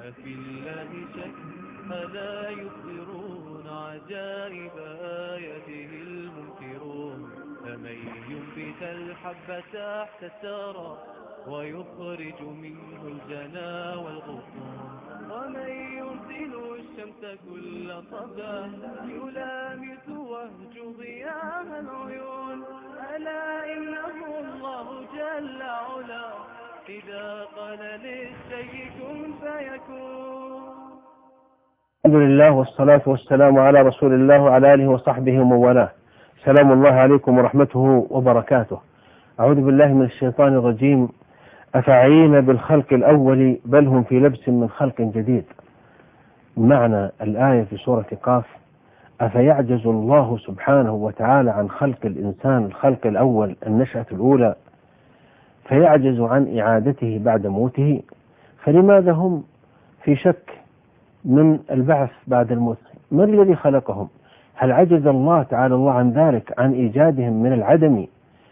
أفي الله شك ألا يخبرون عجائب آياته المنكرون فمن ينبت الحب تحت الثرى ويخرج منه الجنا والغصون ومن يرسل الشمس كل صباح يلامس وهج ضياء العيون ألا إنه الله جل علا إذا قال للشيء كن فيكون. الحمد لله والصلاة والسلام على رسول الله وعلى آله وصحبه ومن والاه. سلام الله عليكم ورحمته وبركاته. أعوذ بالله من الشيطان الرجيم. أفعين بالخلق الأول بل هم في لبس من خلق جديد. معنى الآية في سورة قاف: أفيعجز الله سبحانه وتعالى عن خلق الإنسان الخلق الأول النشأة الأولى فيعجز عن إعادته بعد موته؟ فلماذا هم في شك من البعث بعد الموت؟ من الذي خلقهم؟ هل عجز الله تعالى الله عن ذلك، عن إيجادهم من العدم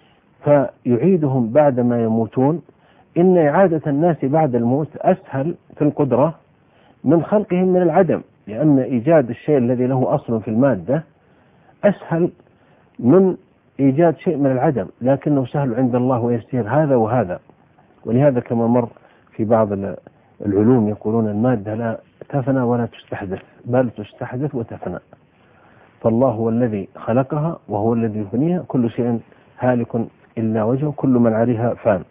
فيعيدهم بعدما يموتون؟ إن إعادة الناس بعد الموت أسهل في القدرة من خلقهم من العدم، لأن إيجاد الشيء الذي له أصل في المادة أسهل من إيجاد شيء من العدم، لكنه سهل عند الله ويسير هذا وهذا. ولهذا كما مر في بعض العلوم يقولون المادة لا تفنى ولا تستحدث، بل تستحدث وتفنى. فالله هو الذي خلقها وهو الذي يفنيها، كل شيء هالك إلا وجهه كل من عليها فان.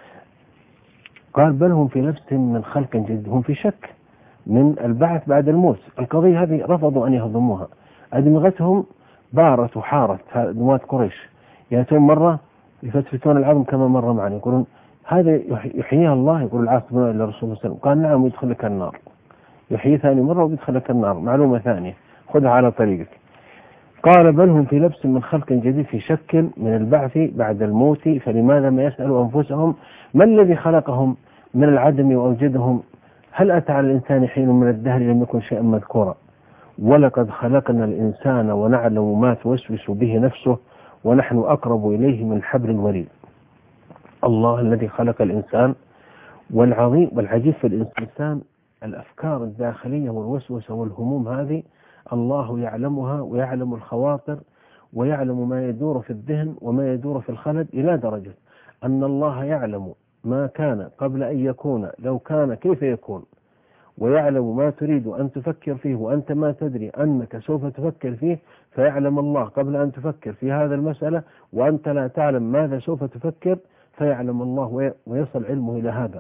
قال بل هم في لبس من خلق جديد، هم في شك من البعث بعد الموت. القضية هذه رفضوا أن يهضموها، أدمغتهم بارت وحارت نواة قريش. يأتون مرة يفتفتون العظم كما مر معنا، يقولون هذا يحييها الله، يقول العاصمة إلى رسول الله صلى الله عليه وسلم، قال نعم ويدخلك النار. يحيي ثاني مرة ويدخلك النار، معلومة ثانية خذها على طريقك. قال بل هم في لبس من خلق جديد، في شك من البعث بعد الموت، فلماذا ما يسألوا أنفسهم ما الذي خلقهم من العدم وأوجدهم؟ هل أتى على الإنسان حين من الدهر لم يكن شيئا مذكورا؟ ولقد خلقنا الإنسان ونعلم ما توسوس به نفسه ونحن أقرب إليه من حبل الوريد. الله الذي خلق الإنسان، والعظيم والعجيب في الإنسان الأفكار الداخلية والوسوسة والهموم هذه الله يعلمها، ويعلم الخواطر، ويعلم ما يدور في الذهن وما يدور في الخلد، إلى درجة أن الله يعلم ما كان قبل أن يكون، لو كان كيف يكون، ويعلم ما تريد أن تفكر فيه وأنت ما تدري أنك سوف تفكر فيه، فيعلم الله قبل أن تفكر في هذا المسألة وأنت لا تعلم ماذا سوف تفكر، فيعلم الله ويصل علمه إلى هذا.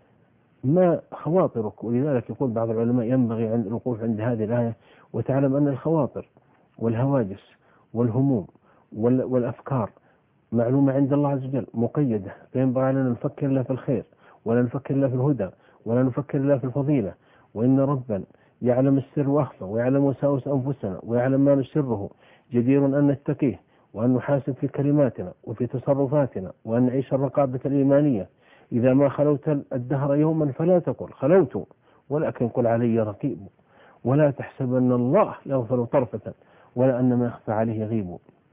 ما خواطرك؟ ولذلك يقول بعض العلماء ينبغي عند الوقوف عند هذه الآية وتعلم أن الخواطر والهواجس والهموم والأفكار معلومة عند الله عز وجل مقيدة، فينبغي علينا نفكر لا في الخير ولا نفكر لا في الهدى ولا نفكر لا في الفضيلة. وإن ربا يعلم السر وأخفى ويعلم وساوس أنفسنا ويعلم ما نسره، جدير أن نتقيه وأن نحاسب في كلماتنا وفي تصرفاتنا، وأن نعيش الرقابة الإيمانية. إذا ما خلوت الدهر يوما فلا تقل خلوت، ولكن قل علي رقيب، ولا تحسبن الله يغفر طرفة ولا أن ما يخفى عليه يغيب.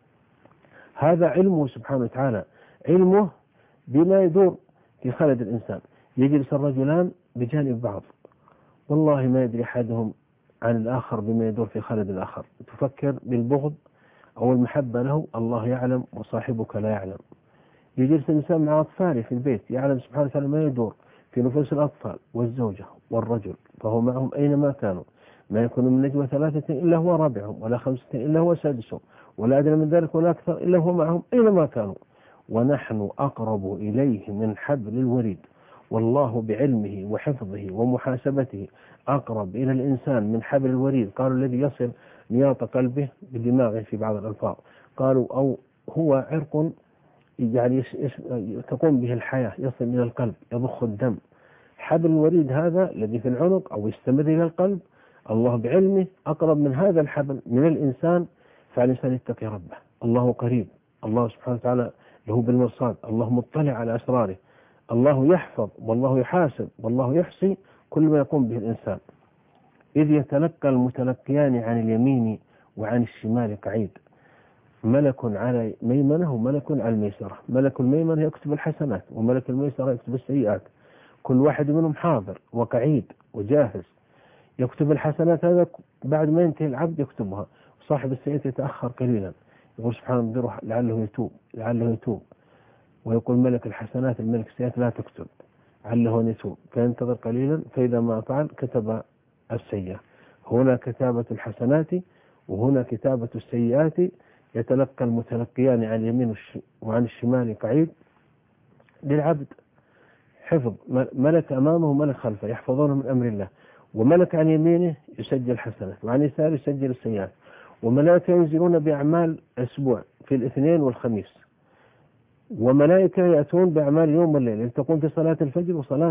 هذا علمه سبحانه وتعالى، علمه بما يدور في خلد الإنسان. يجلس الرجلان بجانب بعض، والله ما يدري أحدهم عن الآخر بما يدور في خلد الآخر. تفكر بالبغض أو المحبة له، الله يعلم وصاحبك لا يعلم. يجلس الإنسان مع أطفاله في البيت، يعلم سبحانه وتعالى ما يدور في نفوس الأطفال والزوجة والرجل، فهو معهم أينما كانوا. ما يكون من نجوى ثلاثة إلا هو رابعهم، ولا خمسة إلا هو سادسهم، ولا أدنى من ذلك ولا أكثر إلا هو معهم أينما كانوا. ونحن أقرب إليه من حبل الوريد. والله بعلمه وحفظه ومحاسبته أقرب إلى الإنسان من حبل الوريد. قالوا الذي يصل نياط قلبه بدماغه في بعض الألفاظ، قالوا أو هو عرق يعني تقوم به الحياة، يصل إلى القلب يضخ الدم. حبل الوريد هذا الذي في العنق أو يستمر إلى القلب، الله بعلمه أقرب من هذا الحبل من الإنسان، فالإنسان يتقي ربه. الله قريب، الله سبحانه وتعالى له بالمرصاد، الله مطلع على أسراره، الله يحفظ والله يحاسب والله يحصي كل ما يقوم به الإنسان. إذ يتلقى المتلقيان عن اليمين وعن الشمال قعيد، ملك على ميمنه وملك على الميسرة. ملك الميمنة يكتب الحسنات وملك الميسرة يكتب السيئات. كل واحد منهم حاضر وقعيد وجاهز يكتب الحسنات. هذا بعد ما ينتهي العبد يكتبها. صاحب السيئات يتأخر قليلا، يقول سبحان الله لعله يتوب لعله يتوب، ويقول ملك الحسنات الملك السيئات لا تكتب علّه أن يتوب، فينتظر قليلا فإذا ما فعل كتب السيئة. هنا كتابة الحسنات وهنا كتابة السيئات. يتلقى المتلقيان عن اليمين وعن الشمال قعيد للعبد حفظ، ملك أمامه وملك خلفه يحفظونه من أمر الله، وملك عن يمينه يسجل حسنات وعن يساره يسجل السيئات، وملائكة ينزلون بأعمال أسبوع في الاثنين والخميس، وملائكة يأتون بأعمال يوم والليل يلتقون في صلاة الفجر وصلاة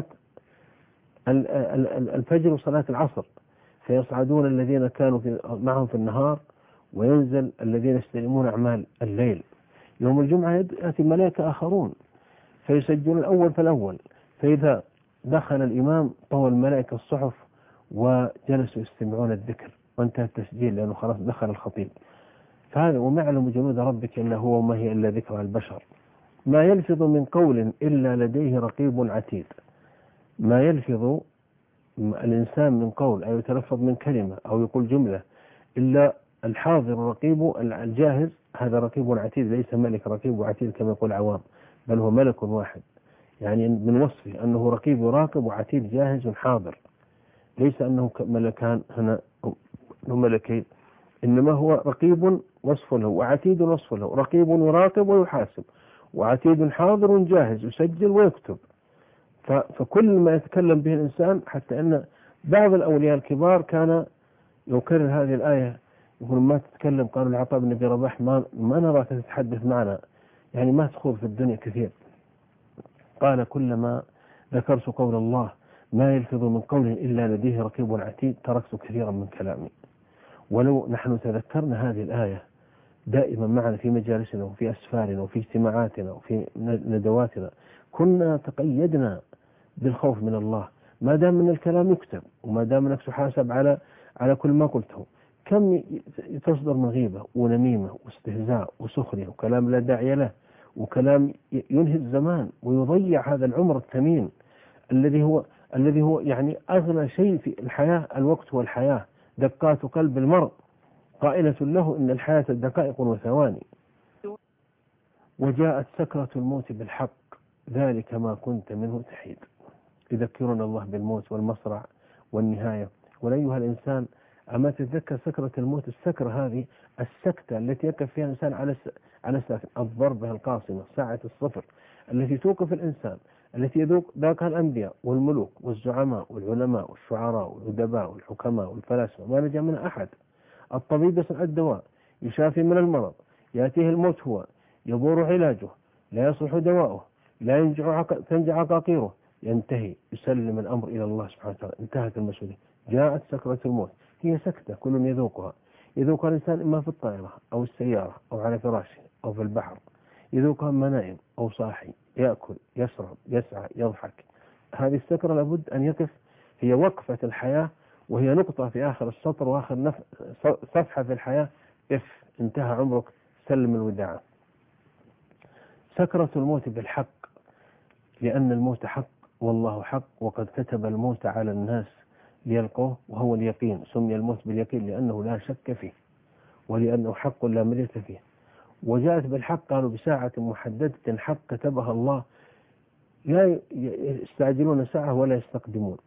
الفجر وصلاة العصر، فيصعدون الذين كانوا معهم في النهار وينزل الذين يستلمون أعمال الليل. يوم الجمعة يأتي ملائكة آخرون فيسجلون الأول فالأول، فإذا دخل الإمام طوى الملائكة الصحف وجلسوا يستمعون الذكر وانتهى التسجيل لأنه خلاص دخل الخطيب. فهذا وما يعلم جنود ربك إلا هو وما هي إلا ذكرى البشر. ما يلفظ من قول إلا لديه رقيب عتيد. ما يلفظ الإنسان من قول أو يتلفظ من كلمة أو يقول جملة إلا الحاضر الرقيب الجاهز، هذا رقيب عتيد، ليس ملك رقيب وعتيد كما يقول العوام، بل هو ملك واحد. يعني من وصفه أنه رقيب يراقب وعتيد جاهز حاضر، ليس أنه ملكان هنا ملكين، إنما هو رقيب وصف له وعتيد وصف له. رقيب يراقب ويحاسب، وعتيد حاضر جاهز يسجل ويكتب. فكل ما يتكلم به الإنسان، حتى أن بعض الأولياء الكبار كان يكرر هذه الآية، يقول ما تتكلم. قالوا العطاء بن أبي رباح ما نراك تتحدث معنا، يعني ما تخوض في الدنيا كثير. قال كلما ذكرت قول الله ما يلفظ من قول إلا لديه رقيب عتيد تركت كثيرا من كلامي. ولو نحن تذكرنا هذه الآية دائما معنا في مجالسنا وفي أسفارنا وفي اجتماعاتنا وفي ندواتنا كنا تقيدنا بالخوف من الله، ما دام من الكلام يكتب وما دام انك تحاسب على كل ما قلته. كم تصدر من غيبة ونميمة واستهزاء وسخرية وكلام لا داعي له، وكلام ينهي الزمان ويضيع هذا العمر الثمين الذي هو يعني أغلى شيء في الحياة. الوقت والحياة دقات قلب المرء قائلة له إن الحياة دقائق وثواني. وجاءت سكرة الموت بالحق ذلك ما كنت منه تحيد. يذكرنا الله بالموت والمصرع والنهاية. ولأيها الإنسان أما تتذكر سكرة الموت، السكرة هذه السكتة التي يقف فيها الإنسان على ساكن، الضربة القاصمة، ساعة الصفر التي توقف الإنسان، التي ذاقها الأنبياء والملوك والزعماء والعلماء والشعراء والأدباء والحكماء والفلاسفة، ما نجا من أحد. الطبيب يصنع الدواء يشافي من المرض، يأتيه الموت هو يبور علاجه، لا يصلح دواؤه، لا تنجع عقاقيره، ينتهي يسلم الأمر إلى الله سبحانه وتعالى، انتهت المسؤولية. جاءت سكرة الموت، هي سكتة كل يذوقها. يذوقها الإنسان إما في الطائرة أو السيارة أو على فراشه أو في البحر، يذوقها إما نائم أو صاحي، يأكل يشرب يسعى يضحك. هذه السكرة لابد أن يقف، هي وقفة الحياة، وهي نقطة في آخر السطر وآخر صفحة في الحياة. انتهى عمرك، سلم الوداع. سكرة الموت بالحق، لأن الموت حق والله حق، وقد كتب الموت على الناس ليلقوه وهو اليقين. سمي الموت باليقين لأنه لا شك فيه، ولأنه حق لا مرية فيه. وجاءت بالحق قالوا بساعة محددة حق كتبها الله، لا يستعجلون ساعة ولا يستقدمون.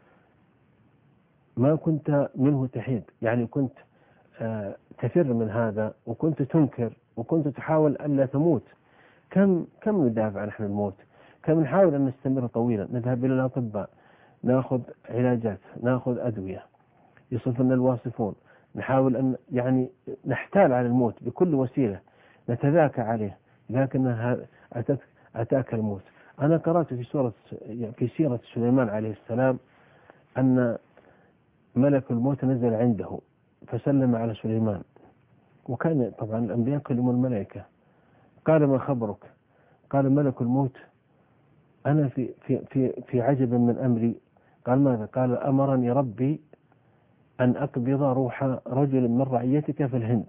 ما كنت منه تحيد، يعني كنت تفر من هذا وكنت تنكر وكنت تحاول ألا تموت. كم ندافع نحن الموت، كم نحاول أن نستمر طويلا، نذهب إلى الأطباء نأخذ علاجات نأخذ أدوية يصفنا الواصفون، نحاول أن يعني نحتال على الموت بكل وسيلة، نتذاكى عليه، لكن أتاك الموت. أنا قرأت في سيرة سليمان عليه السلام أن ملك الموت نزل عنده فسلم على سليمان، وكان طبعا الأنبياء يكلمون الملائكة. قال ما خبرك؟ قال ملك الموت أنا في عجب من أمري. قال ماذا؟ قال أمرني ربي أن أقبض روح رجل من رعيتك في الهند،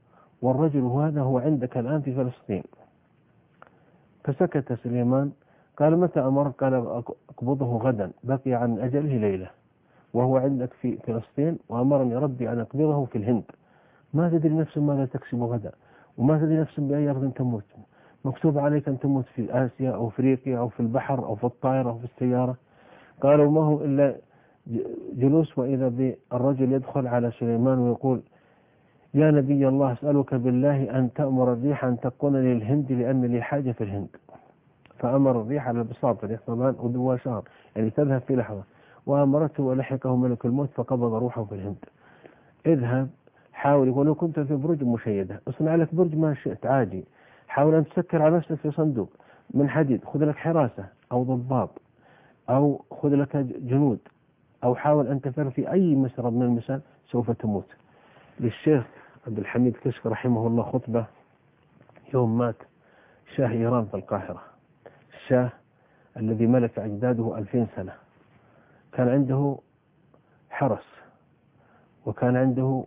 والرجل هذا هو عندك الآن في فلسطين. فسكت سليمان قال متى أمر؟ قال أقبضه غدا، بقي عن أجله ليلة، وهو عندك في فلسطين، وأمرني ربي أن أقبضه في الهند. ما تدري نفس ماذا تكسب غدا، وما تدري نفس بأي أرض تموت. مكتوب عليك أن تموت في آسيا أو أفريقيا أو في البحر أو في الطائرة أو في السيارة. قالوا ما هو إلا جلوس، وإذا بالرجل يدخل على سليمان ويقول يا نبي الله أسألك بالله أن تأمر الريح أن تقودني للهند لأن لي حاجة في الهند. فأمر الريح على البساط طبعا ودوا شهر، يعني تذهب في لحظة، وأمرته ولحقه ملك الموت فقبض روحه في الهند. اذهب حاول، ولو كنت في برج مشيدة اصنع لك برج ما شئت عادي، حاول أن تسكر على نفسك في صندوق من حديد، خذ لك حراسة أو ضباط أو خذ لك جنود، أو حاول أن تفر في أي مسرب من المسار، سوف تموت. للشيخ عبد الحميد كشك رحمه الله خطبة يوم مات شاه إيران في القاهرة، الشاه الذي ملك أجداده 2000 سنة، كان عنده حرس، وكان عنده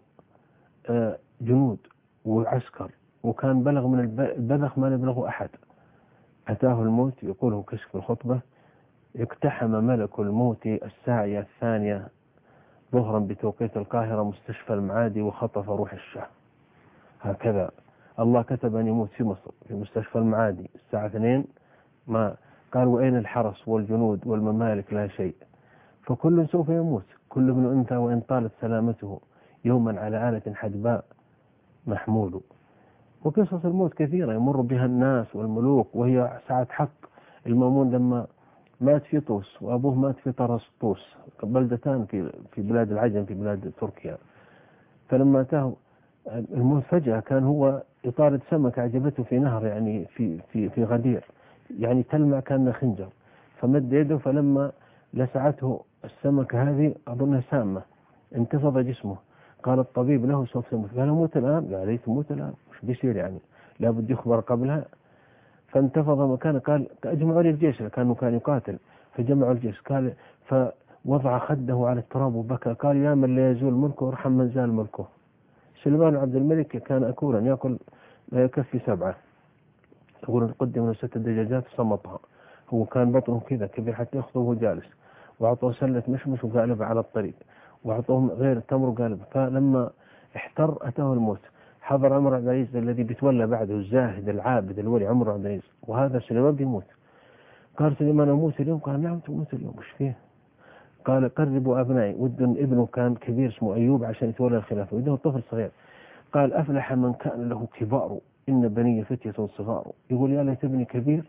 جنود وعسكر، وكان بلغ من البذخ ما يبلغه أحد. أتاه الموت، يقوله كشف الخطبة، اقتحم ملك الموت الساعة 2 ظهرا بتوقيت القاهرة مستشفى المعادي وخطف روح الشاه. هكذا الله كتب أن يموت في مصر في مستشفى المعادي الساعة 2. ما قال وأين الحرس والجنود والممالك؟ لا شيء. فكل سوف يموت، كل ابن أنثى وإن طالت سلامته يوما على آلة حدباء محمول. وقصص الموت كثيرة يمر بها الناس والملوك، وهي ساعة حق. المأمون لما مات في طوس، وأبوه مات في طرس طوس، بلدتان في بلاد العجم في بلاد تركيا. فلما أتاه الموت فجأة، كان هو يطارد سمكة عجبته في نهر، يعني في غدير، يعني تلمع كأنه خنجر، فمد يده، فلما لسعته السمكة هذه أظنها سامة انتفض جسمه. قال الطبيب له سوف تموت، قال موت الآن؟ قال لي تموت الآن، مش بيصير يعني، لابد يخبر قبلها. فانتفض مكانه، قال اجمعوا لي الجيش، كان يقاتل، فجمعوا الجيش، قال فوضع خده على التراب وبكى، قال يا من لا يزول ملكه ارحم من زال ملكه. سليمان عبد الملك كان أكولا يأكل لا يكفي 7، يقول قدم له 6 دجاجات صمتها، هو كان بطنه كذا كبير حتى يخطب وهو جالس، وأعطوه سلة مشمش وقالب على الطريق، وأعطوه غير تمر وقالب. فلما احتر أتاه الموت، حضر عمر عبد العزيز الذي بيتولى بعده، الزاهد العابد الولي عمر عبد العزيز، وهذا سليمان بيموت. قال سليمان أموت اليوم؟ قال نعم تموت اليوم، مش فيه؟ قال قربوا أبنائي، ود ابنه كان كبير اسمه أيوب عشان يتولى الخلافة، وده طفل صغير. قال أفلح من كان له كبار، إن بني فتية صغار. يقول يا ليت ابني كبير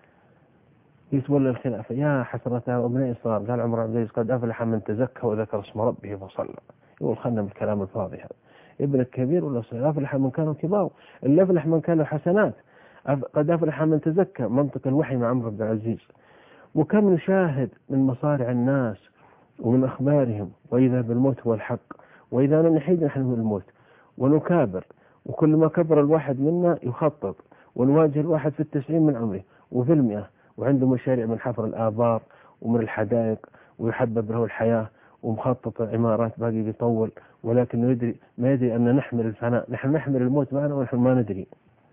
يتولى الخلافة، يا حسرتها أبنائي صغار. قال عمر عبد العزيز قد أفلح من تزكى وذكر اسم ربه فصلى. يقول خلنا بالكلام الفاضي هذا، ابنك كبير ولا صغير؟ أفلح من كانوا كبار، إلا أفلح من كانوا حسنات. قد أفلح من تزكى، منطق الوحي مع عمر عبد العزيز. وكم نشاهد من مصارع الناس ومن أخبارهم، وإذا بالموت هو الحق، وإذا نحيد نحن من الموت ونكابر، وكل ما كبر الواحد منا يخطط، ونواجه الواحد في 90 من عمره وفي 100، وعنده مشاريع من حفر الآبار ومن الحدائق، ويحبب له الحياة، ومخطط عمارات باقي بيطول، ولكن ما يدري أن نحمل الفناء، نحن نحمل الموت معنا ونحن ما ندري.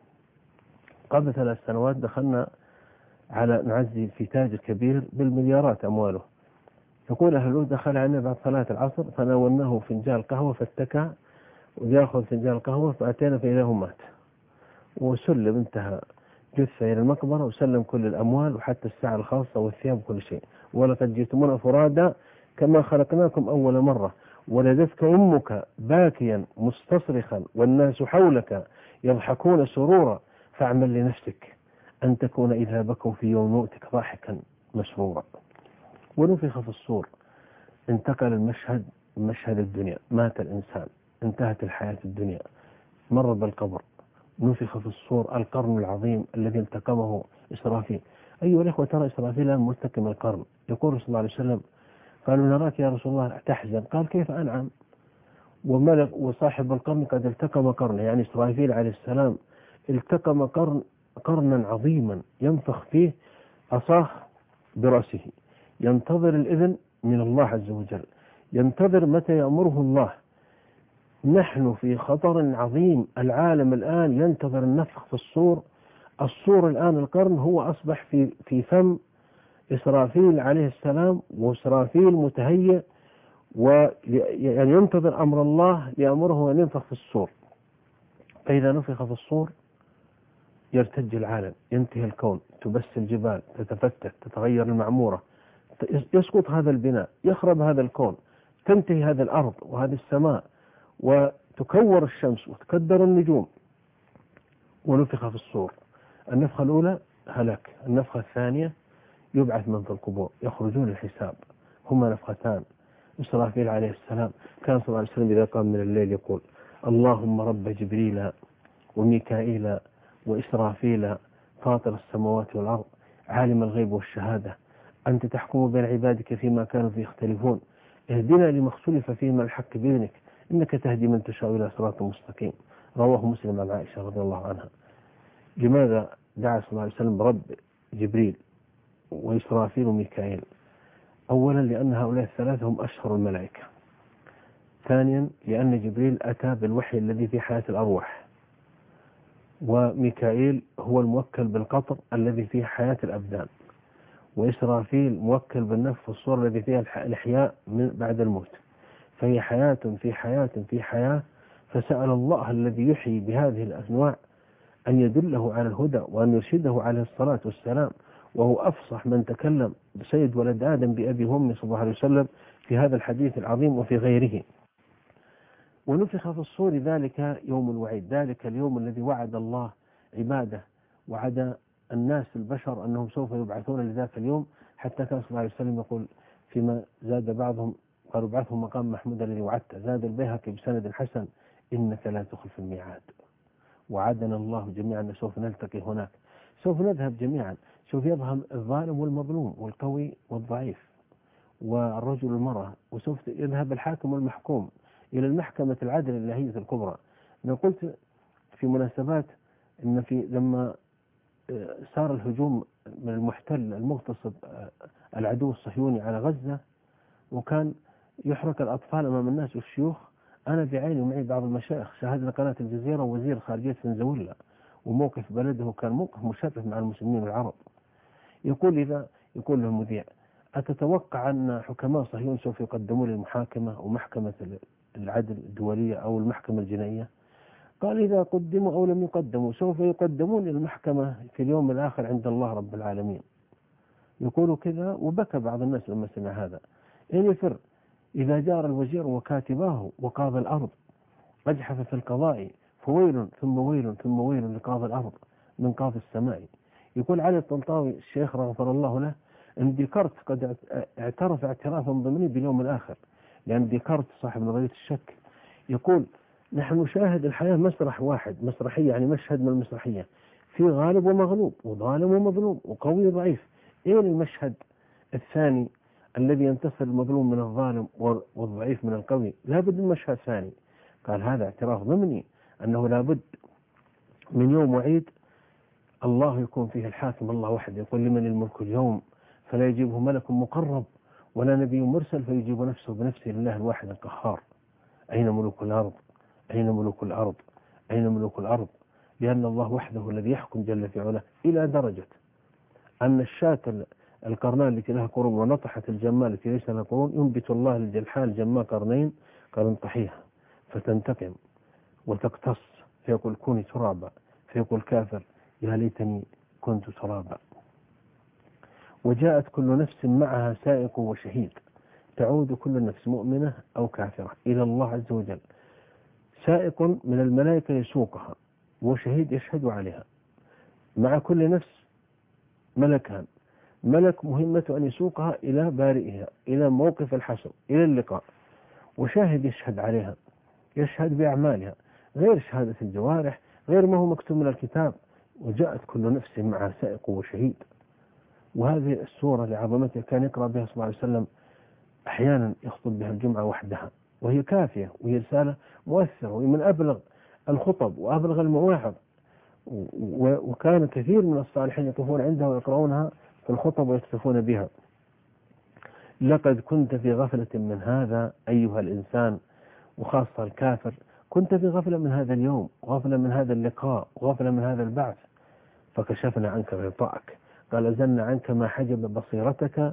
قبل 3 سنوات دخلنا على نعزي في تاجر كبير بالمليارات أمواله، يقول أهله دخل علينا بعد صلاة العصر فناولناه فنجان قهوة فاتكى ويأخذ فنجان قهوة، فأتينا فإذا هو مات، وسلم انتهى جثة إلى المقبرة، وسلم كل الأموال وحتى الساعة الخاصة والثياب وكل شيء. ولقد جئتمونا فرادا كما خلقناكم أول مرة، ولدتك أمك باكيا مستصرخا والناس حولك يضحكون سرورا، فاعمل لنفسك أن تكون إذا بكوا في يوم موتك ضاحكا مسرورا. ونفخ في الصور، انتقل المشهد مشهد الدنيا، مات الإنسان، انتهت الحياة الدنيا، مر بالقبر، نفخ في الصور، القرن العظيم الذي التقمه إسرافيل. أيها الأخوة ترى إسرافيل الآن مرتكم القرن، يقول صلى الله عليه وسلم قالوا نراك يا رسول الله تحزن، قال كيف أنعم وملك وصاحب القرن قد التقم قرنه، يعني إسرافيل عليه السلام التقم قرنا عظيما ينفخ فيه أصاخ برأسه، ينتظر الإذن من الله عز وجل، ينتظر متى يأمره الله. نحن في خطر عظيم، العالم الآن ينتظر النفخ في الصور. الصور الآن القرن هو أصبح في فم إسرافيل عليه السلام، وإسرافيل متهيئ يعني ينتظر أمر الله ليأمره أن ينفخ في الصور. فإذا نفخ في الصور يرتج العالم، ينتهي الكون، تبس الجبال، تتفتت، تتغير المعمورة، يسقط هذا البناء، يخرب هذا الكون، تنتهي هذه الأرض وهذه السماء، وتكور الشمس وتكدر النجوم. ونفخ في الصور. النفخة الأولى هلاك، النفخة الثانية يبعث من في القبور، يخرجون الحساب. هما نفختان. إسرافيل عليه السلام كان صلى الله عليه وسلم إذا قام من الليل يقول: اللهم رب جبريل وميكائيل وإسرافيل فاطر السماوات والأرض عالم الغيب والشهادة أنت تحكم بين عبادك فيما كانوا فيه يختلفون اهدنا لما اختلف فيه من الحق بإذنك إنك تهدي من تشاء إلى صراط مستقيم. رواه مسلم عن عائشة رضي الله عنها. لماذا دعا صلى الله عليه وسلم برب جبريل وإسرافيل وميكائيل؟ أولا لأن هؤلاء الثلاثة هم أشهر الملائكة. ثانيا لأن جبريل أتى بالوحي الذي في حياة الأرواح، وميكائيل هو الموكل بالقطر الذي فيه حياة الأبدان، وإسرافيل موكل بالنفخ في الصور الذي فيها الإحياء من بعد الموت. فهي حياة في حياة في حياة. فسأل الله الذي يحيي بهذه الأنواع أن يدله على الهدى وأن يرشده عليه الصلاة والسلام، وهو أفصح من تكلم بسيد ولد آدم بأبي وأمي صلى الله عليه وسلم في هذا الحديث العظيم وفي غيره. ونفخ في الصور ذلك يوم الوعيد، ذلك اليوم الذي وعد الله عباده، وعد الناس البشر أنهم سوف يبعثون لذاك اليوم. حتى كان صلى الله عليه وسلم يقول فيما زاد بعضهم قالوا ابعثهم مقام محمود الذي وعدته. زاد البيهقي بسند حسن: إنك لا تخلف الميعاد. وعدنا الله جميعا أن سوف نلتقي هناك، سوف نذهب جميعا، سوف يذهب الظالم والمظلوم والقوي والضعيف والرجل والمرأة، وسوف يذهب الحاكم والمحكوم إلى المحكمة العدل الإلهية الكبرى. أنا قلت في مناسبات إن لما صار الهجوم من المحتل المغتصب العدو الصهيوني على غزة، وكان يحرك الأطفال أمام الناس والشيوخ، أنا بعيني ومعي بعض المشايخ شاهدنا قناة الجزيرة ووزير خارجية فنزويلا، وموقف بلده كان موقف مشرف مع المسلمين العرب. يقول له المذيع: أتتوقع أن حكماء صهيون سوف يقدمون للمحاكمة ومحكمة العدل الدولية أو المحكمة الجنائية؟ قال: إذا قدموا أو لم يقدموا سوف يقدمون للمحكمة في اليوم الآخر عند الله رب العالمين. يقول كذا، وبكى بعض الناس لما سمع هذا. إن يفر إذا جار الوزير وكاتباه وقاضي الأرض أجحف في القضاء، فويل ثم ويل ثم ويل لقاضي الأرض من قاضي السماء. يقول علي الطنطاوي الشيخ غفر الله له أن ديكارت قد اعترف اعترافا ضمني باليوم الآخر، لأن ديكارت صاحب نظرية الشك يقول: نحن نشاهد الحياة مسرح واحد، مسرحية يعني مشهد من المسرحية، في غالب ومغلوب وظالم ومظلوم وقوي وضعيف. إيه المشهد الثاني الذي ينتصر المظلوم من الظالم والضعيف من القوي؟ لابد من مشهد ثاني. قال: هذا اعتراف ضمني أنه لابد من يوم وعيد الله يكون فيه الحاكم الله وحده، يقول: لمن الملك اليوم، فلا يجيبه ملك مقرب ولا نبي مرسل فيجيب نفسه بنفسه لله الواحد القهار. أين ملوك الأرض؟ أين ملوك الأرض؟ أين ملوك الأرض؟ لأن الله وحده الذي يحكم جل في علاه، إلى درجة أن الشاة القرنان التي لها قرون ونطحت الجمال التي ليس لها قرون ينبت الله للجلحاء الجماء قرنين قرن طحيها فتنتقم وتقتص، فيقول كوني ترابا، فيقول كافر يا ليتني كنت ترابا. وجاءت كل نفس معها سائق وشهيد، تعود كل نفس مؤمنة أو كافرة إلى الله عز وجل. سائق من الملائكة يسوقها، وشهيد يشهد عليها. مع كل نفس ملكان، ملك مهمته أن يسوقها إلى بارئها، إلى موقف الحشر، إلى اللقاء، وشاهد يشهد عليها، يشهد بأعمالها غير شهادة الجوارح، غير ما هو مكتوب من الكتاب. وجاءت كل نفس مع سائق وشهيد. وهذه السورة لعظمتها كان يقرأ بها صلى الله عليه وسلم، أحيانا يخطب بها الجمعة وحدها، وهي كافية، وهي رسالة مؤثرة، وهي من أبلغ الخطب وأبلغ المواعظ. وكان كثير من الصالحين يقفون عندها ويقرؤونها في الخطب ويكتفون بها. لقد كنت في غفلة من هذا أيها الإنسان، وخاصة الكافر، كنت في غفلة من هذا اليوم، غفلة من هذا اللقاء، غفلة من هذا البعث، فكشفنا عنك غطاءك. قال أزلنا عنك ما حجب بصيرتك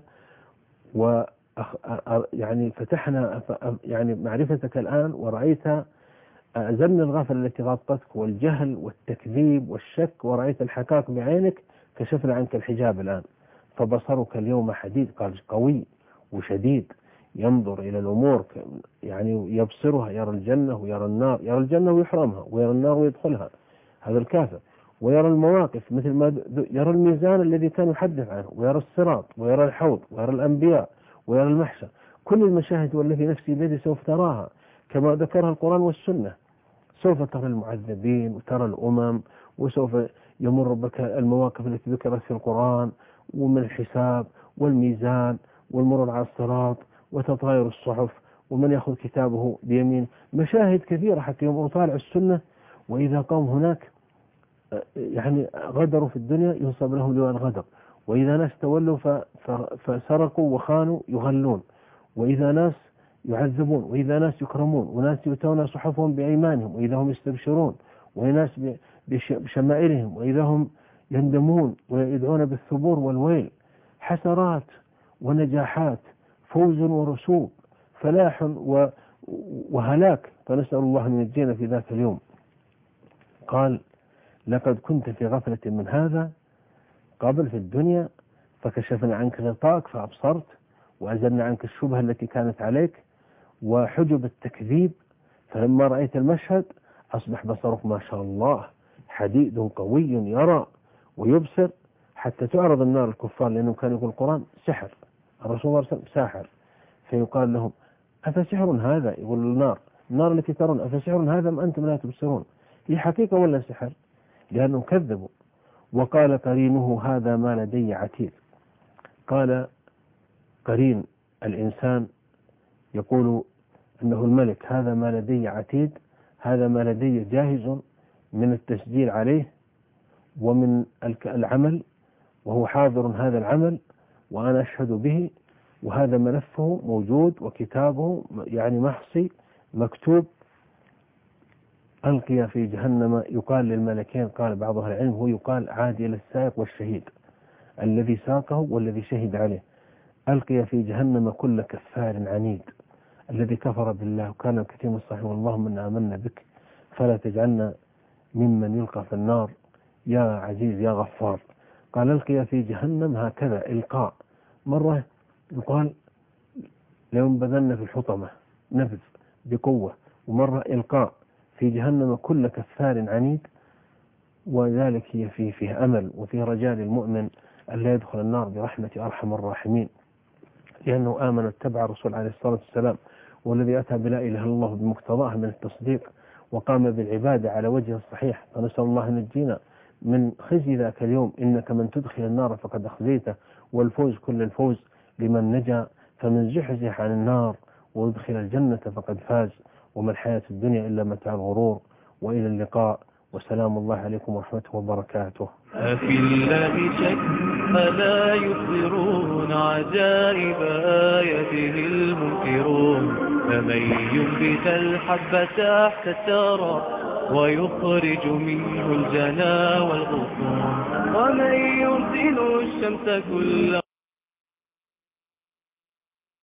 يعني فتحنا يعني معرفتك الآن ورأيت، أزلنا الغفلة التي غطتك والجهل والتكذيب والشك، ورأيت الحقائق بعينك، كشفنا عنك الحجاب الآن، فبصرك اليوم حديد، قال قوي وشديد، ينظر إلى الأمور يعني يبصرها، يرى الجنة ويرى النار، يرى الجنة ويحرمها، ويرى النار ويدخلها، هذا الكافر، ويرى المواقف مثل ما يرى الميزان الذي كان يحدث عنه، ويرى الصراط، ويرى الحوض، ويرى الأنبياء، ويرى المحشر، كل المشاهد والتي نفسي بيدي سوف تراها كما ذكرها القرآن والسنة. سوف ترى المعذبين وترى الأمم، وسوف يمر بك المواقف التي ذكرت في القرآن، ومن الحساب والميزان والمرور على الصراط وتطاير الصحف ومن يأخذ كتابه بيمين، مشاهد كثيرة حتى يوم أطالع السنة. وإذا قام هناك يعني غدروا في الدنيا ينصب لهم لواء الغدر، وإذا ناس تولوا فسرقوا وخانوا يغلون، وإذا ناس يعذبون، وإذا ناس يكرمون، وناس يؤتون صحفهم بأيمانهم، وإذا هم يستبشرون، وناس بشمائلهم، وإذا هم يندمون ويدعون بالثبور والويل، حسرات ونجاحات، فوز ورسوب، فلاح وهلاك، فنسأل الله أن ينجينا في ذاك اليوم. قال لقد كنت في غفلة من هذا قبل في الدنيا فكشفنا عنك غطاءك فأبصرت، وأزلنا عنك الشبهة التي كانت عليك وحجب التكذيب، فلما رأيت المشهد أصبح بصرك ما شاء الله حديد قوي يرى ويبصر، حتى تعرض النار الكفار، لأنه كان يقول القرآن سحر، الرسول صلى الله عليه وسلم ساحر، فيقال لهم أفسحر هذا، يقول النار التي ترون أفسحر هذا أم أنتم لا تبصرون، هي حقيقة ولا سحر؟ لأنهم كذبوا. وقال قرينه هذا ما لدي عتيد، قال قرين الإنسان يقول أنه الملك هذا ما لدي عتيد، هذا ما لدي جاهز من التسجيل عليه ومن العمل، وهو حاضر هذا العمل وأنا أشهد به، وهذا ملفه موجود وكتابه يعني محصي مكتوب، ألقي في جهنم. يقال للملكين، قال بعض أهل العلم هو يقال عادي للسائق والشهيد، الذي ساقه والذي شهد عليه، ألقي في جهنم كل كفار عنيد الذي كفر بالله وكان الكثير من الصحيح اللهم إنا آمنا بك فلا تجعلنا ممن يلقى في النار يا عزيز يا غفار. قال ألقي في جهنم هكذا إلقاء، مرة يقال لينبذن في الحطمة نبذ بقوة، ومرة إلقاء في جهنم كل كفار عنيد، وذلك هي فيه أمل وفيه رجاء للمؤمن أن لا يدخل النار برحمة أرحم الراحمين، لأنه آمن واتبع الرسول عليه الصلاة والسلام، والذي أتى بلا إله إلا الله بمقتضاها من التصديق، وقام بالعبادة على وجه الصحيح. فنسأل الله أن ينجينا من خزي ذاك اليوم، إنك من تدخل النار فقد أخزيته، والفوز كل الفوز لمن نجا، فمن زحزح عن النار ويدخل الجنة فقد فاز، وما الحياة الدنيا إلا متاع الغرور. وإلى اللقاء، وسلام الله عليكم ورحمته وبركاته. أفي الله شك ألا يخبرون عجائب آياته المنكرون، فمن ينبت الحب تحت الثرى ويخرج منه الجنا والغصون، ومن يرسل الشمس كل